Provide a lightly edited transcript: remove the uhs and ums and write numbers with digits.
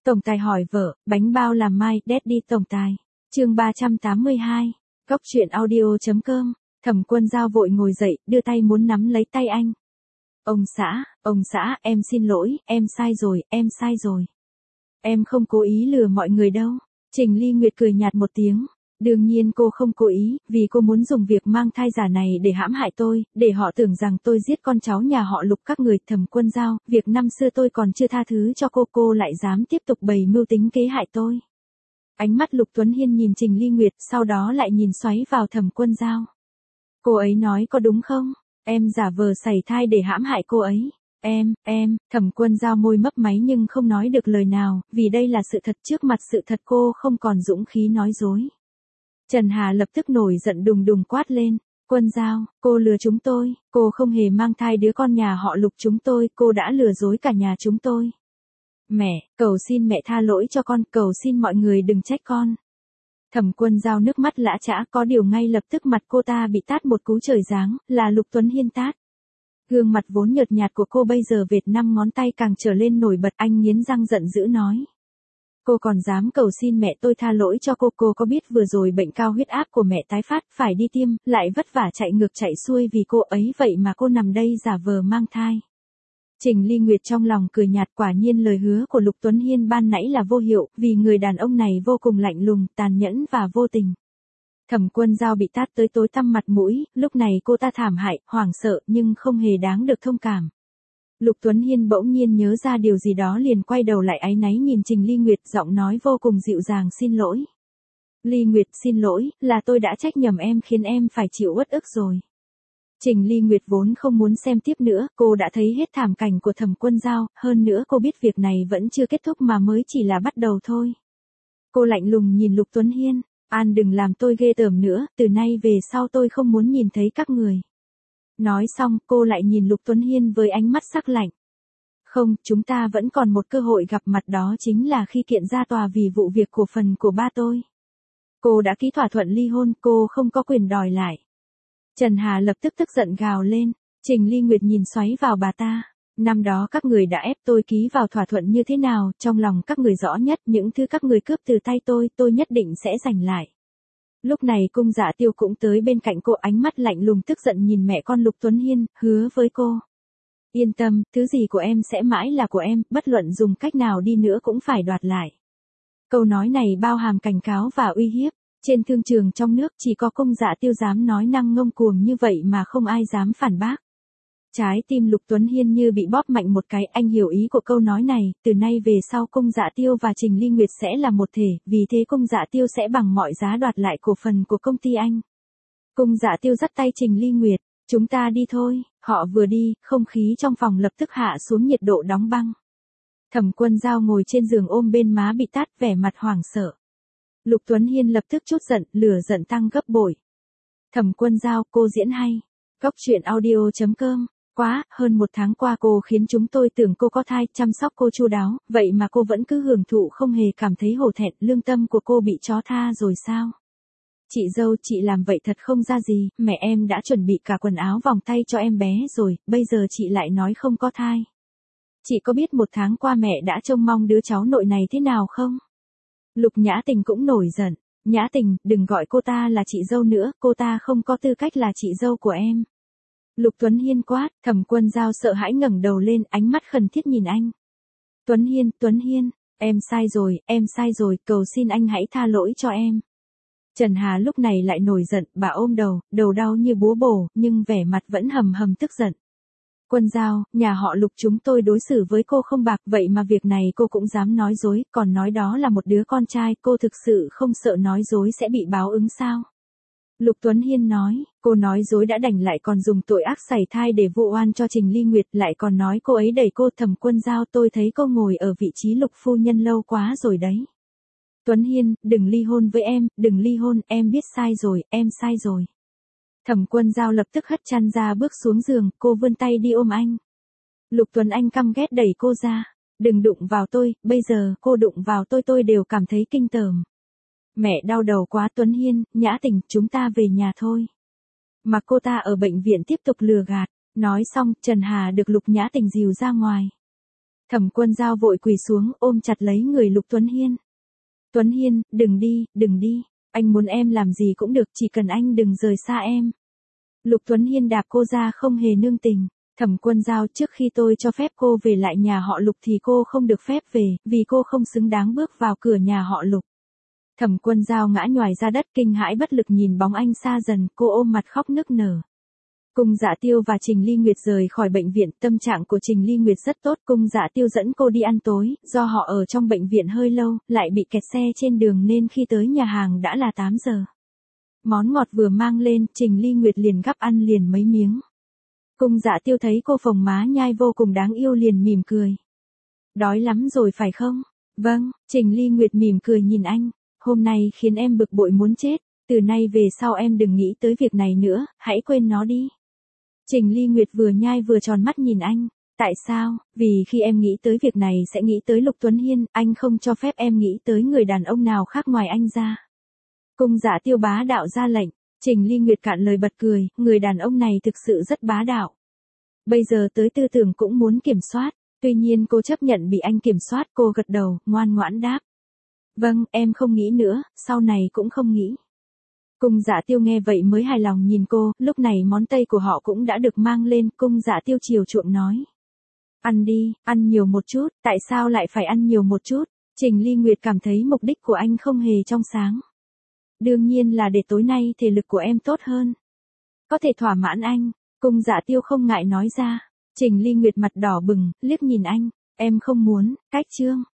Tổng tài hỏi vợ, bánh bao làm mai, Daddy tổng tài. Chương 382. Góc truyện audio.com. Thẩm Quân Dao vội ngồi dậy, đưa tay muốn nắm lấy tay anh. Ông xã, em xin lỗi, em sai rồi. Em không cố ý lừa mọi người đâu. Trình Ly Nguyệt cười nhạt một tiếng. Đương nhiên cô không cố ý, vì cô muốn dùng việc mang thai giả này để hãm hại tôi, để họ tưởng rằng tôi giết con cháu nhà họ Lục các người. Thẩm Quân Dao, việc năm xưa tôi còn chưa tha thứ cho cô lại dám tiếp tục bày mưu tính kế hại tôi. Ánh mắt Lục Tuấn Hiên nhìn Trình Ly Nguyệt, sau đó lại nhìn xoáy vào Thẩm Quân Dao. Cô ấy nói có đúng không? Em giả vờ sảy thai để hãm hại cô ấy. Thẩm Quân Dao môi mấp máy nhưng không nói được lời nào, vì đây là sự thật, trước mặt sự thật cô không còn dũng khí nói dối. Trần Hà lập tức nổi giận đùng đùng quát lên. Quân Dao, cô lừa chúng tôi, cô không hề mang thai đứa con nhà họ Lục chúng tôi, cô đã lừa dối cả nhà chúng tôi. Mẹ, cầu xin mẹ tha lỗi cho con, cầu xin mọi người đừng trách con. Thẩm Quân Dao nước mắt lã chã, có điều ngay lập tức mặt cô ta bị tát một cú trời giáng, là Lục Tuấn Hiên tát. Gương mặt vốn nhợt nhạt của cô bây giờ vệt 5 ngón tay càng trở lên nổi bật, anh nghiến răng giận dữ nói. Cô còn dám cầu xin mẹ tôi tha lỗi cho cô có biết vừa rồi bệnh cao huyết áp của mẹ tái phát, phải đi tiêm, lại vất vả chạy ngược chạy xuôi vì cô ấy, vậy mà cô nằm đây giả vờ mang thai. Trình Ly Nguyệt trong lòng cười nhạt, quả nhiên lời hứa của Lục Tuấn Hiên ban nãy là vô hiệu, vì người đàn ông này vô cùng lạnh lùng, tàn nhẫn và vô tình. Thẩm Quân Dao bị tát tới tối tăm mặt mũi, lúc này cô ta thảm hại, hoảng sợ nhưng không hề đáng được thông cảm. Lục Tuấn Hiên bỗng nhiên nhớ ra điều gì đó liền quay đầu lại áy náy nhìn Trình Ly Nguyệt, giọng nói vô cùng dịu dàng, xin lỗi. Ly Nguyệt, xin lỗi, là tôi đã trách nhầm em, khiến em phải chịu uất ức rồi. Trình Ly Nguyệt vốn không muốn xem tiếp nữa, cô đã thấy hết thảm cảnh của Thẩm Quân Dao, hơn nữa cô biết việc này vẫn chưa kết thúc mà mới chỉ là bắt đầu thôi. Cô lạnh lùng nhìn Lục Tuấn Hiên, An đừng làm tôi ghê tởm nữa, từ nay về sau tôi không muốn nhìn thấy các người. Nói xong, cô lại nhìn Lục Tuấn Hiên với ánh mắt sắc lạnh. Không, chúng ta vẫn còn một cơ hội gặp mặt, đó chính là khi kiện ra tòa vì vụ việc cổ phần của ba tôi. Cô đã ký thỏa thuận ly hôn, cô không có quyền đòi lại. Trần Hà lập tức tức giận gào lên. Trình Ly Nguyệt nhìn xoáy vào bà ta. Năm đó các người đã ép tôi ký vào thỏa thuận như thế nào, trong lòng các người rõ nhất, những thứ các người cướp từ tay tôi nhất định sẽ giành lại. Lúc này Cung Dạ Tiêu cũng tới bên cạnh cô, ánh mắt lạnh lùng tức giận nhìn mẹ con Lục Tuấn Hiên, hứa với cô. Yên tâm, thứ gì của em sẽ mãi là của em, bất luận dùng cách nào đi nữa cũng phải đoạt lại. Câu nói này bao hàm cảnh cáo và uy hiếp. Trên thương trường trong nước chỉ có Cung Dạ Tiêu dám nói năng ngông cuồng như vậy mà không ai dám phản bác. Trái tim Lục Tuấn Hiên như bị bóp mạnh một cái, anh hiểu ý của câu nói này, từ nay về sau Cung Dạ Tiêu và Trình Ly Nguyệt sẽ là một thể, vì thế Cung Dạ Tiêu sẽ bằng mọi giá đoạt lại cổ phần của công ty anh. Cung Dạ Tiêu dắt tay Trình Ly Nguyệt, chúng ta đi thôi. Họ vừa đi, không khí trong phòng lập tức hạ xuống nhiệt độ đóng băng. Thẩm Quân Dao ngồi trên giường ôm bên má bị tát, vẻ mặt hoảng sợ. Lục Tuấn Hiên lập tức trút giận, lửa giận tăng gấp bội. Thẩm Quân Dao, cô diễn hay. Góc truyện audio.com. Quá, hơn 1 tháng qua cô khiến chúng tôi tưởng cô có thai, chăm sóc cô chu đáo, vậy mà cô vẫn cứ hưởng thụ không hề cảm thấy hổ thẹn, lương tâm của cô bị chó tha rồi sao? Chị dâu, chị làm vậy thật không ra gì, mẹ em đã chuẩn bị cả quần áo vòng tay cho em bé rồi, bây giờ chị lại nói không có thai. Chị có biết 1 tháng qua mẹ đã trông mong đứa cháu nội này thế nào không? Lục Nhã Tình cũng nổi giận. Nhã Tình, đừng gọi cô ta là chị dâu nữa, cô ta không có tư cách là chị dâu của em. Lục Tuấn Hiên quát. Thẩm Quân Dao sợ hãi ngẩng đầu lên, ánh mắt khẩn thiết nhìn anh. Tuấn Hiên, em sai rồi, cầu xin anh hãy tha lỗi cho em. Trần Hà lúc này lại nổi giận, bà ôm đầu đau như búa bổ, nhưng vẻ mặt vẫn hầm hầm tức giận. Quân Dao, nhà họ Lục chúng tôi đối xử với cô không bạc, vậy mà việc này cô cũng dám nói dối, còn nói đó là một đứa con trai, cô thực sự không sợ nói dối sẽ bị báo ứng sao? Lục Tuấn Hiên nói, cô nói dối đã đành lại còn dùng tội ác sảy thai để vu oan cho Trình Ly Nguyệt, lại còn nói cô ấy đẩy cô. Thẩm Quân Dao, tôi thấy cô ngồi ở vị trí Lục phu nhân lâu quá rồi đấy. Tuấn Hiên, đừng ly hôn với em, đừng ly hôn, em biết sai rồi, em sai rồi. Thẩm Quân Dao lập tức hất chăn ra bước xuống giường, cô vươn tay đi ôm anh. Lục Tuấn Anh căm ghét đẩy cô ra. Đừng đụng vào tôi, bây giờ cô đụng vào tôi đều cảm thấy kinh tởm. Mẹ đau đầu quá. Tuấn Hiên, Nhã Tình, chúng ta về nhà thôi. Mà cô ta ở bệnh viện tiếp tục lừa gạt. Nói xong, Trần Hà được Lục Nhã Tình dìu ra ngoài. Thẩm Quân Giao vội quỳ xuống ôm chặt lấy người Lục Tuấn Hiên. Tuấn Hiên, đừng đi, đừng đi. Anh muốn em làm gì cũng được, chỉ cần anh đừng rời xa em. Lục Tuấn Hiên đạp cô ra không hề nương tình. Thẩm Quân Giao, trước khi tôi cho phép cô về lại nhà họ Lục thì cô không được phép về, vì cô không xứng đáng bước vào cửa nhà họ Lục. Thẩm Quân Giao ngã nhoài ra đất kinh hãi bất lực nhìn bóng anh xa dần, cô ôm mặt khóc nức nở. Cung Dạ Tiêu và Trình Ly Nguyệt rời khỏi bệnh viện, tâm trạng của Trình Ly Nguyệt rất tốt, Cung Dạ Tiêu dẫn cô đi ăn tối, do họ ở trong bệnh viện hơi lâu, lại bị kẹt xe trên đường nên khi tới nhà hàng đã là 8 giờ. Món ngọt vừa mang lên, Trình Ly Nguyệt liền gắp ăn liền mấy miếng. Cung Dạ Tiêu thấy cô phồng má nhai vô cùng đáng yêu liền mỉm cười. Đói lắm rồi phải không? Vâng, Trình Ly Nguyệt mỉm cười nhìn anh, hôm nay khiến em bực bội muốn chết, từ nay về sau em đừng nghĩ tới việc này nữa, hãy quên nó đi. Trình Ly Nguyệt vừa nhai vừa tròn mắt nhìn anh, tại sao? Vì khi em nghĩ tới việc này sẽ nghĩ tới Lục Tuấn Hiên, anh không cho phép em nghĩ tới người đàn ông nào khác ngoài anh ra. Cung Dạ Tiêu bá đạo ra lệnh, Trình Ly Nguyệt cạn lời bật cười, người đàn ông này thực sự rất bá đạo. Bây giờ tới tư tưởng cũng muốn kiểm soát, tuy nhiên cô chấp nhận bị anh kiểm soát, cô gật đầu, ngoan ngoãn đáp. Vâng, em không nghĩ nữa, sau này cũng không nghĩ. Cung Dạ Tiêu nghe vậy mới hài lòng nhìn cô, lúc này món Tây của họ cũng đã được mang lên, Cung Dạ Tiêu chiều chuộng nói. Ăn đi, ăn nhiều một chút, tại sao lại phải ăn nhiều một chút? Trình Ly Nguyệt cảm thấy mục đích của anh không hề trong sáng. Đương nhiên là để tối nay thể lực của em tốt hơn. Có thể thỏa mãn anh, Cung Dạ Tiêu không ngại nói ra. Trình Ly Nguyệt mặt đỏ bừng, liếc nhìn anh, em không muốn, cách chương.